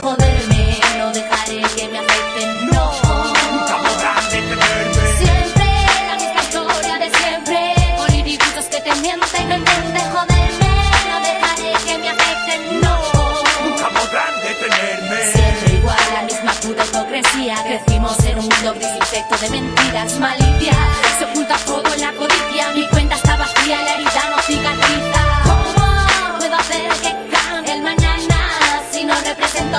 joderme, no dejaré que me afecten, no. Nunca podrán detenerme. Siempre la misma historia de siempre, políticos que te mienten, no intentes joderme, no dejaré que me afecten, no. Nunca podrán detenerme. Siempre igual, la misma puta hipocresía. Crecimos en un mundo gris infecto de mentiras, malicia. Se oculta todo en la codicia.